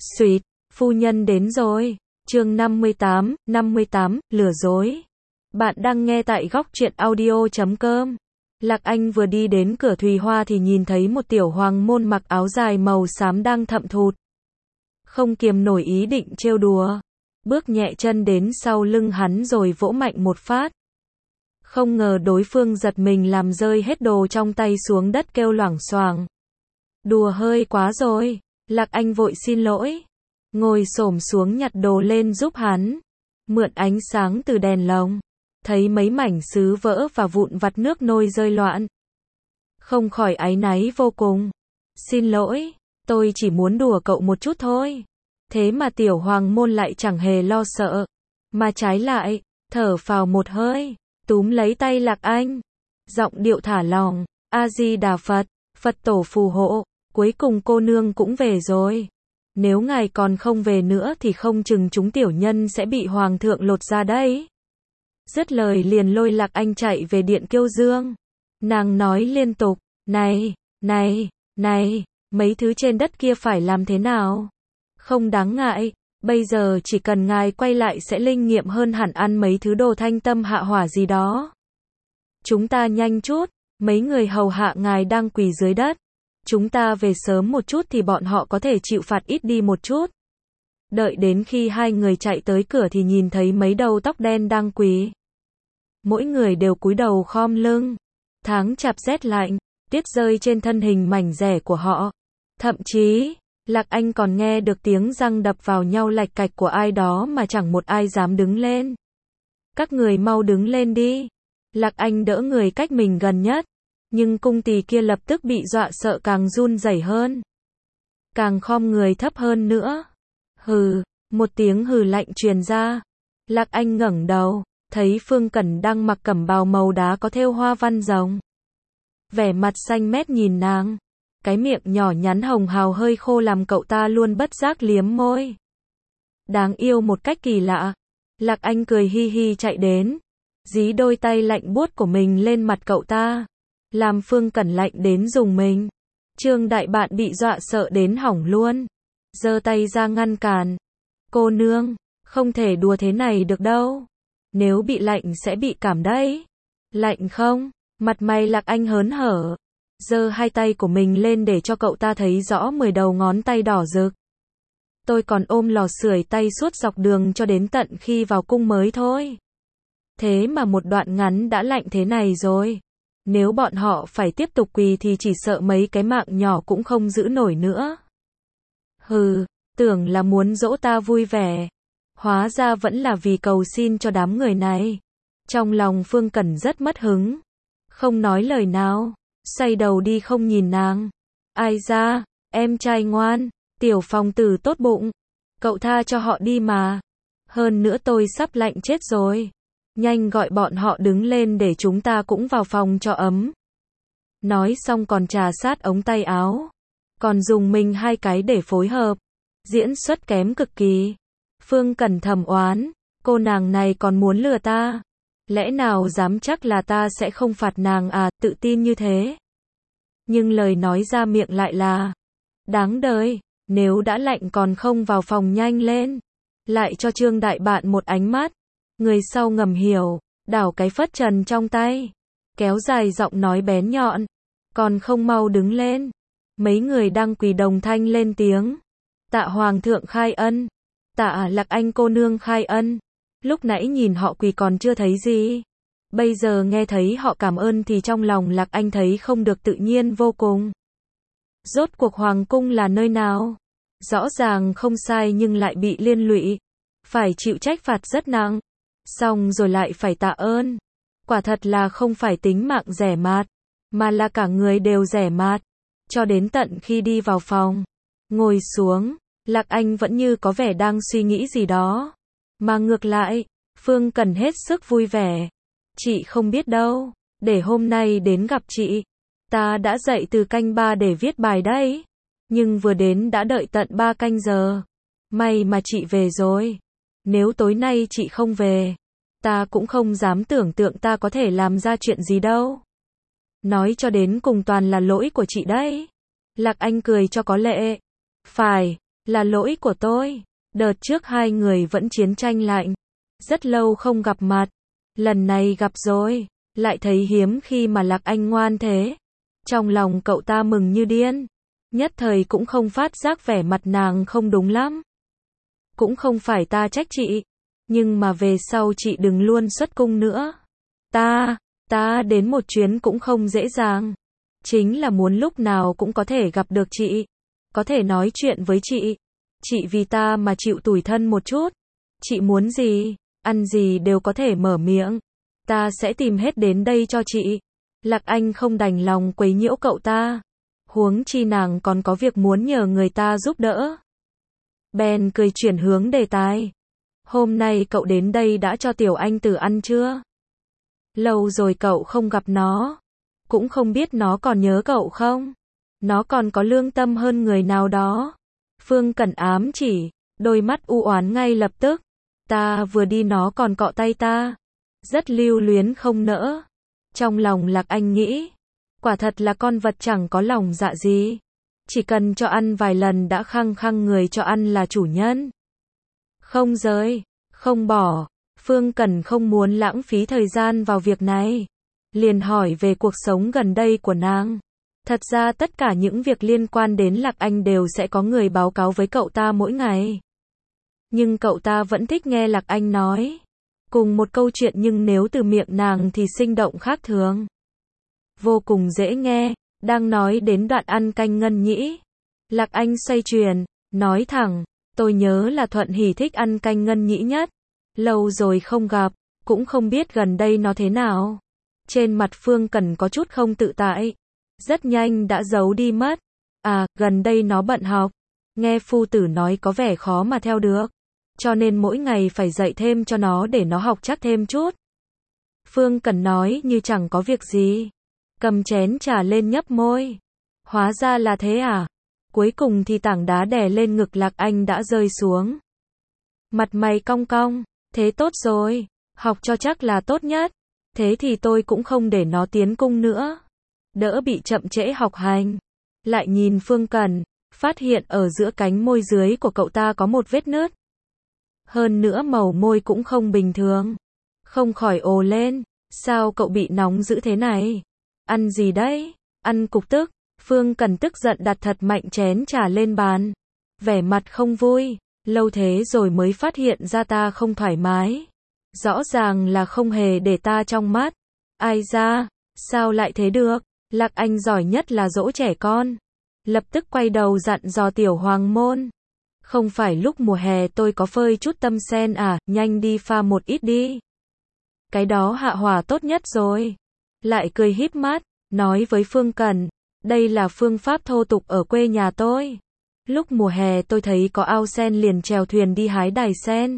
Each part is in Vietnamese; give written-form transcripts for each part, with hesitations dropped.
Xuyệt, phu nhân đến rồi. Chương 58, lừa dối. Bạn đang nghe tại góc truyện audio.com. Lạc Anh vừa đi đến cửa Thùy Hoa thì nhìn thấy một tiểu hoàng môn mặc áo dài màu xám đang thậm thụt. Không kiềm nổi ý định trêu đùa. Bước nhẹ chân đến sau lưng hắn rồi vỗ mạnh một phát. Không ngờ đối phương giật mình làm rơi hết đồ trong tay xuống đất kêu loảng xoảng. Đùa hơi quá rồi. Lạc Anh vội xin lỗi. Ngồi xổm xuống nhặt đồ lên giúp hắn. Mượn ánh sáng từ đèn lồng. Thấy mấy mảnh sứ vỡ và vụn vặt nước nôi rơi loạn. Không khỏi áy náy vô cùng. Xin lỗi, tôi chỉ muốn đùa cậu một chút thôi. Thế mà tiểu hoàng môn lại chẳng hề lo sợ. Mà trái lại, thở phào một hơi, túm lấy tay Lạc Anh. Giọng điệu thả lỏng, A-di-đà Phật, Phật tổ phù hộ, cuối cùng cô nương cũng về rồi. Nếu ngài còn không về nữa thì không chừng chúng tiểu nhân sẽ bị hoàng thượng lột ra đấy. Dứt lời liền lôi Lạc Anh chạy về điện Kiêu Dương. Nàng nói liên tục, này, mấy thứ trên đất kia phải làm thế nào? Không đáng ngại, bây giờ chỉ cần ngài quay lại sẽ linh nghiệm hơn hẳn ăn mấy thứ đồ thanh tâm hạ hỏa gì đó. Chúng ta nhanh chút, mấy người hầu hạ ngài đang quỳ dưới đất. Chúng ta về sớm một chút thì bọn họ có thể chịu phạt ít đi một chút. Đợi đến khi hai người chạy tới cửa thì nhìn thấy mấy đầu tóc đen đang quỳ. Mỗi người đều cúi đầu khom lưng. Tháng chạp rét lạnh, tuyết rơi trên thân hình mảnh dẻ của họ. Thậm chí, Lạc Anh còn nghe được tiếng răng đập vào nhau lạch cạch của ai đó mà chẳng một ai dám đứng lên. Các người mau đứng lên đi. Lạc Anh đỡ người cách mình gần nhất. Nhưng cung tỳ kia lập tức bị dọa sợ càng run rẩy hơn. Càng khom người thấp hơn nữa. Hừ, một tiếng hừ lạnh truyền ra. Lạc Anh ngẩng đầu, thấy Phương Cẩn đang mặc cẩm bào màu đá có thêu hoa văn rồng. Vẻ mặt xanh mét nhìn nàng. Cái miệng nhỏ nhắn hồng hào hơi khô làm cậu ta luôn bất giác liếm môi. Đáng yêu một cách kỳ lạ. Lạc Anh cười hi hi chạy đến. Dí đôi tay lạnh buốt của mình lên mặt cậu ta. Làm Phương Cẩn lạnh đến rùng mình. Trương đại bạn bị dọa sợ đến hỏng luôn. Giơ tay ra ngăn cản. Cô nương, không thể đùa thế này được đâu. Nếu bị lạnh sẽ bị cảm đấy. Lạnh không? Mặt mày Lạc Anh hớn hở. Giơ hai tay của mình lên để cho cậu ta thấy rõ 10 đầu ngón tay đỏ rực. Tôi còn ôm lò sưởi tay suốt dọc đường cho đến tận khi vào cung mới thôi. Thế mà một đoạn ngắn đã lạnh thế này rồi. Nếu bọn họ phải tiếp tục quỳ thì chỉ sợ mấy cái mạng nhỏ cũng không giữ nổi nữa. Hừ, tưởng là muốn dỗ ta vui vẻ. Hóa ra vẫn là vì cầu xin cho đám người này. Trong lòng Phương Cẩn rất mất hứng. Không nói lời nào, xoay đầu đi không nhìn nàng. Ai ra, em trai ngoan, tiểu phòng tử tốt bụng. Cậu tha cho họ đi mà. Hơn nữa tôi sắp lạnh chết rồi. Nhanh gọi bọn họ đứng lên để chúng ta cũng vào phòng cho ấm. Nói xong còn trà sát ống tay áo. Còn dùng mình hai cái để phối hợp. Diễn xuất kém cực kỳ. Phương Cẩn thầm oán. Cô nàng này còn muốn lừa ta. Lẽ nào dám chắc là ta sẽ không phạt nàng à, tự tin như thế. Nhưng lời nói ra miệng lại là. Đáng đời, nếu đã lạnh còn không vào phòng nhanh lên. Lại cho Trương đại bạn một ánh mắt. Người sau ngầm hiểu, đảo cái phất trần trong tay. Kéo dài giọng nói bén nhọn. Còn không mau đứng lên. Mấy người đang quỳ đồng thanh lên tiếng. Tạ hoàng thượng khai ân. Tạ Lạc Anh cô nương khai ân. Lúc nãy nhìn họ quỳ còn chưa thấy gì. Bây giờ nghe thấy họ cảm ơn thì trong lòng Lạc Anh thấy không được tự nhiên vô cùng. Rốt cuộc hoàng cung là nơi nào? Rõ ràng không sai nhưng lại bị liên lụy. Phải chịu trách phạt rất nặng. Xong rồi lại phải tạ ơn. Quả thật là không phải tính mạng rẻ mạt, mà là cả người đều rẻ mạt. Cho đến tận khi đi vào phòng, ngồi xuống, Lạc Anh vẫn như có vẻ đang suy nghĩ gì đó. Mà ngược lại, Phương Cẩn hết sức vui vẻ. Chị không biết đâu, để hôm nay đến gặp chị. Ta đã dậy từ canh 3 để viết bài đấy. Nhưng vừa đến đã đợi tận 3 canh giờ. May mà chị về rồi. Nếu tối nay chị không về, ta cũng không dám tưởng tượng ta có thể làm ra chuyện gì đâu. Nói cho đến cùng toàn là lỗi của chị đấy. Lạc Anh cười cho có lệ. Phải, Là lỗi của tôi. Đợt trước hai người vẫn chiến tranh lạnh. Rất lâu không gặp mặt. Lần này gặp rồi. Lại thấy hiếm khi mà Lạc Anh ngoan thế. Trong lòng cậu ta mừng như điên. Nhất thời cũng không phát giác vẻ mặt nàng không đúng lắm. Cũng không phải ta trách chị. Nhưng mà về sau chị đừng luôn xuất cung nữa. Ta đến một chuyến cũng không dễ dàng. Chính là muốn lúc nào cũng có thể gặp được chị. Có thể nói chuyện với chị. Chị vì ta mà chịu tủi thân một chút. Chị muốn gì, ăn gì đều có thể mở miệng. Ta sẽ tìm hết đến đây cho chị. Lạc Anh không đành lòng quấy nhiễu cậu ta. Huống chi nàng còn có việc muốn nhờ người ta giúp đỡ. Bèn cười chuyển hướng đề tài. Hôm nay cậu đến đây đã cho Tiểu Anh Tử ăn chưa? Lâu rồi cậu không gặp nó. Cũng không biết nó còn nhớ cậu không? Nó còn có lương tâm hơn người nào đó. Phương Cẩn ám chỉ, đôi mắt u oán ngay lập tức. Ta vừa đi nó còn cọ tay ta. Rất lưu luyến không nỡ. Trong lòng Lạc Anh nghĩ, quả thật là con vật chẳng có lòng dạ gì. Chỉ cần cho ăn vài lần đã khăng khăng người cho ăn là chủ nhân. Không rời, không bỏ. Phương Cẩn không muốn lãng phí thời gian vào việc này. Liền hỏi về cuộc sống gần đây của nàng. Thật ra tất cả những việc liên quan đến Lạc Anh đều sẽ có người báo cáo với cậu ta mỗi ngày. Nhưng cậu ta vẫn thích nghe Lạc Anh nói. Cùng một câu chuyện nhưng nếu từ miệng nàng thì sinh động khác thường. Vô cùng dễ nghe. Đang nói đến đoạn ăn canh ngân nhĩ. Lạc Anh xoay chuyển, nói thẳng. Tôi nhớ là Thuận Hỷ thích ăn canh ngân nhĩ nhất. Lâu rồi không gặp, cũng không biết gần đây nó thế nào. Trên mặt Phương Cẩn có chút không tự tại. Rất nhanh đã giấu đi mất. À, gần đây nó bận học. Nghe phu tử nói có vẻ khó mà theo được. Cho nên mỗi ngày phải dạy thêm cho nó để nó học chắc thêm chút. Phương Cẩn nói như chẳng có việc gì. Cầm chén trà lên nhấp môi. Hóa ra là thế à? Cuối cùng thì tảng đá đè lên ngực Lạc Anh đã rơi xuống. Mặt mày cong cong. Thế tốt rồi. Học cho chắc là tốt nhất. Thế thì tôi cũng không để nó tiến cung nữa. Đỡ bị chậm trễ học hành. Lại nhìn Phương Cẩn, phát hiện ở giữa cánh môi dưới của cậu ta có một vết nứt. Hơn nữa màu môi cũng không bình thường. Không khỏi ồ lên. Sao cậu bị nóng dữ thế này? Ăn gì đấy? Ăn cục tức. Phương Cẩn tức giận đặt thật mạnh chén trà lên bàn. Vẻ mặt không vui. Lâu thế rồi mới phát hiện ra ta không thoải mái. Rõ ràng là không hề để ta trong mắt. Ai ra? Sao lại thế được? Lạc Anh giỏi nhất là dỗ trẻ con. Lập tức quay đầu dặn dò Tiểu Hoàng Môn. Không phải lúc mùa hè tôi có phơi chút tâm sen à, nhanh đi pha một ít đi. Cái đó hạ hỏa tốt nhất rồi. Lại cười híp mắt, nói với Phương Cẩn, đây là phương pháp thô tục ở quê nhà tôi. Lúc mùa hè tôi thấy có ao sen liền chèo thuyền đi hái đài sen.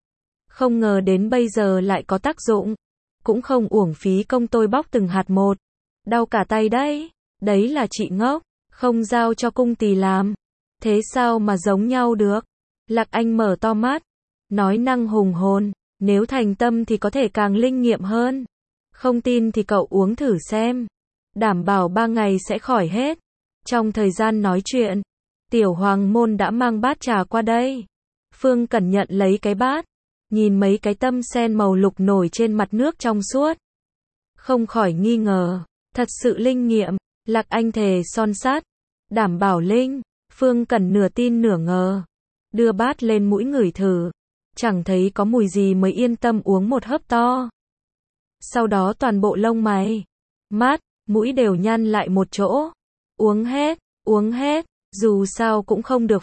Không ngờ đến bây giờ lại có tác dụng. Cũng không uổng phí công tôi bóc từng hạt một. Đau cả tay đấy. Đấy là chị ngốc, không giao cho cung tỳ làm. Thế sao mà giống nhau được? Lạc Anh mở to mắt, nói năng hùng hồn, nếu thành tâm thì có thể càng linh nghiệm hơn. Không tin thì cậu uống thử xem. Đảm bảo 3 ngày sẽ khỏi hết. Trong thời gian nói chuyện, Tiểu Hoàng Môn đã mang bát trà qua đây. Phương Cẩn nhận lấy cái bát, nhìn mấy cái tâm sen màu lục nổi trên mặt nước trong suốt. Không khỏi nghi ngờ, thật sự linh nghiệm. Lạc Anh thề son sắt, đảm bảo linh. Phương Cẩn nửa tin nửa ngờ, đưa bát lên mũi ngửi thử, chẳng thấy có mùi gì mới yên tâm uống một hớp to. Sau đó toàn bộ lông mày, mắt, mũi đều nhăn lại một chỗ. Uống hết, dù sao cũng không được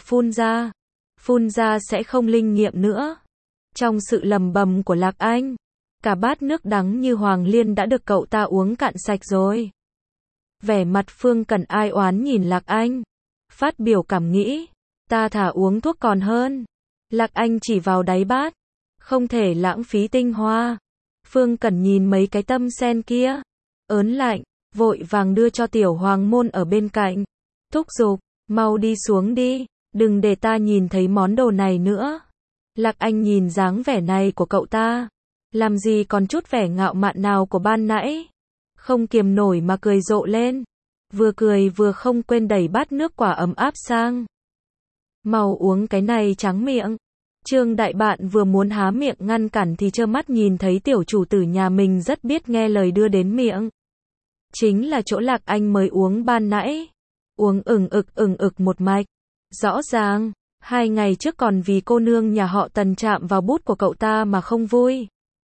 phun ra sẽ không linh nghiệm nữa. Trong sự lầm bầm của Lạc Anh, cả bát nước đắng như hoàng liên đã được cậu ta uống cạn sạch rồi. Vẻ mặt Phương Cẩn ai oán nhìn Lạc Anh, phát biểu cảm nghĩ, ta thả uống thuốc còn hơn. Lạc Anh chỉ vào đáy bát, không thể lãng phí tinh hoa. Phương Cẩn nhìn mấy cái tâm sen kia, ớn lạnh, vội vàng đưa cho Tiểu Hoàng Môn ở bên cạnh. Thúc giục, mau đi xuống đi, đừng để ta nhìn thấy món đồ này nữa. Lạc Anh nhìn dáng vẻ này của cậu ta, làm gì còn chút vẻ ngạo mạn nào của ban nãy. Không kiềm nổi mà cười rộ lên. Vừa cười vừa không quên đẩy bát nước quả ấm áp sang Mau uống cái này tráng miệng. Trương Đại Bạn vừa muốn há miệng ngăn cản thì trơ mắt nhìn thấy tiểu chủ tử nhà mình rất biết nghe lời đưa đến miệng. Chính là chỗ Lạc Anh mới uống ban nãy. Uống ừng ực một mạch. Rõ ràng, 2 ngày trước còn vì cô nương nhà họ Tần chạm vào bút của cậu ta mà không vui.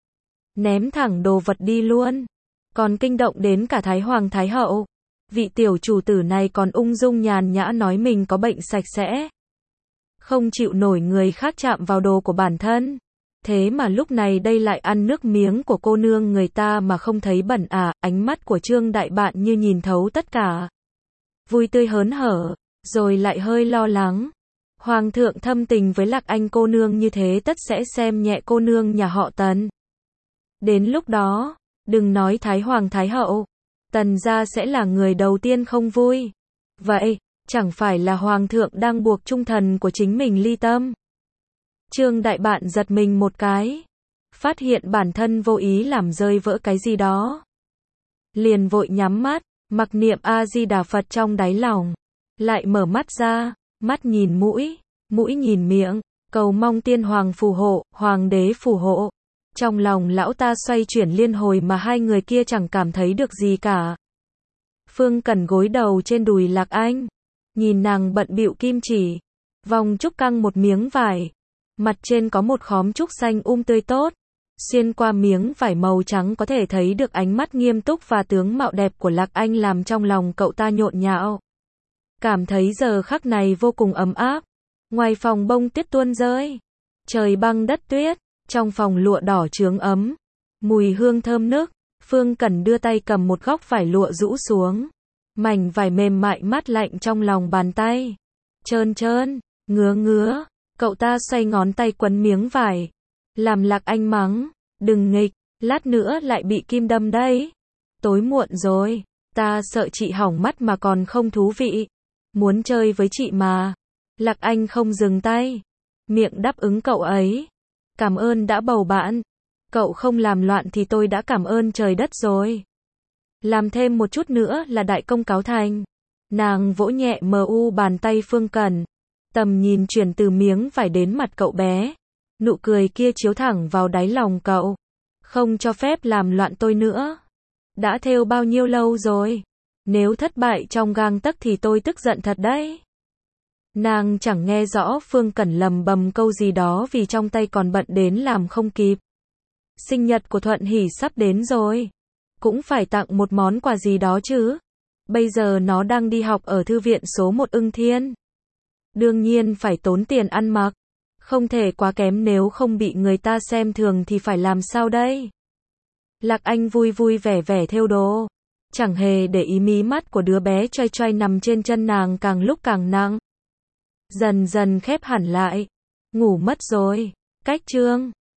Ném thẳng đồ vật đi luôn. Còn kinh động đến cả Thái Hoàng Thái Hậu. Vị tiểu chủ tử này còn ung dung nhàn nhã nói mình có bệnh sạch sẽ. Không chịu nổi người khác chạm vào đồ của bản thân. Thế mà lúc này đây lại ăn nước miếng của cô nương người ta mà không thấy bẩn à, ánh mắt của Trương Đại Bạn như nhìn thấu tất cả. Vui tươi hớn hở, rồi lại hơi lo lắng. Hoàng thượng thâm tình với Lạc Anh cô nương như thế tất sẽ xem nhẹ cô nương nhà họ Tần. Đến lúc đó, đừng nói Thái Hoàng Thái Hậu, Tần gia sẽ là người đầu tiên không vui. Vậy, chẳng phải là Hoàng thượng đang buộc trung thần của chính mình ly tâm? Trương Đại Bạn giật mình một cái, phát hiện bản thân vô ý làm rơi vỡ cái gì đó. Liền vội nhắm mắt, mặc niệm A-di-đà Phật trong đáy lòng. Lại mở mắt ra, mắt nhìn mũi, mũi nhìn miệng, cầu mong tiên hoàng phù hộ, hoàng đế phù hộ. Trong lòng lão ta xoay chuyển liên hồi mà hai người kia chẳng cảm thấy được gì cả. Phương Cẩn gối đầu trên đùi Lạc Anh, nhìn nàng bận bịu kim chỉ, vòng trúc căng một miếng vải, mặt trên có một khóm trúc xanh tươi tốt, xuyên qua miếng vải màu trắng có thể thấy được ánh mắt nghiêm túc và tướng mạo đẹp của Lạc Anh làm trong lòng cậu ta nhộn nhạo. Cảm thấy giờ khắc này vô cùng ấm áp. Ngoài phòng bông tuyết tuôn rơi, trời băng đất tuyết, trong phòng lụa đỏ chướng ấm, mùi hương thơm nức. Phương Cẩn đưa tay cầm một góc vải lụa rũ xuống, mảnh vải mềm mại mát lạnh trong lòng bàn tay, trơn trơn, ngứa, cậu ta xoay ngón tay quấn miếng vải, làm Lạc Anh mắng, đừng nghịch, lát nữa lại bị kim đâm đấy. Tối muộn rồi, ta sợ chị hỏng mắt mà còn không thú vị, muốn chơi với chị mà. Lạc Anh không dừng tay, miệng đáp ứng cậu ấy, cảm ơn đã bầu bạn. Cậu không làm loạn thì tôi đã cảm ơn trời đất rồi. Làm thêm một chút nữa là đại công cáo thành. Nàng vỗ nhẹ bàn tay Phương Cẩn. Tầm nhìn chuyển từ miếng vải đến mặt cậu bé. Nụ cười kia chiếu thẳng vào đáy lòng cậu. Không cho phép làm loạn tôi nữa. Đã thêu bao nhiêu lâu rồi. Nếu thất bại trong gang tấc thì tôi tức giận thật đấy. Nàng chẳng nghe rõ Phương Cẩn lầm bầm câu gì đó vì trong tay còn bận đến làm không kịp. Sinh nhật của Thuận Hỷ sắp đến rồi. Cũng phải tặng một món quà gì đó chứ. Bây giờ nó đang đi học ở thư viện số 1 Ưng Thiên. Đương nhiên phải tốn tiền ăn mặc. Không thể quá kém nếu không bị người ta xem thường thì phải làm sao đây? Lạc Anh vui vẻ thêu đồ. Chẳng hề để ý mí mắt của đứa bé choay nằm trên chân nàng càng lúc càng nặng. Dần dần khép hẳn lại. Ngủ mất rồi. Cách chương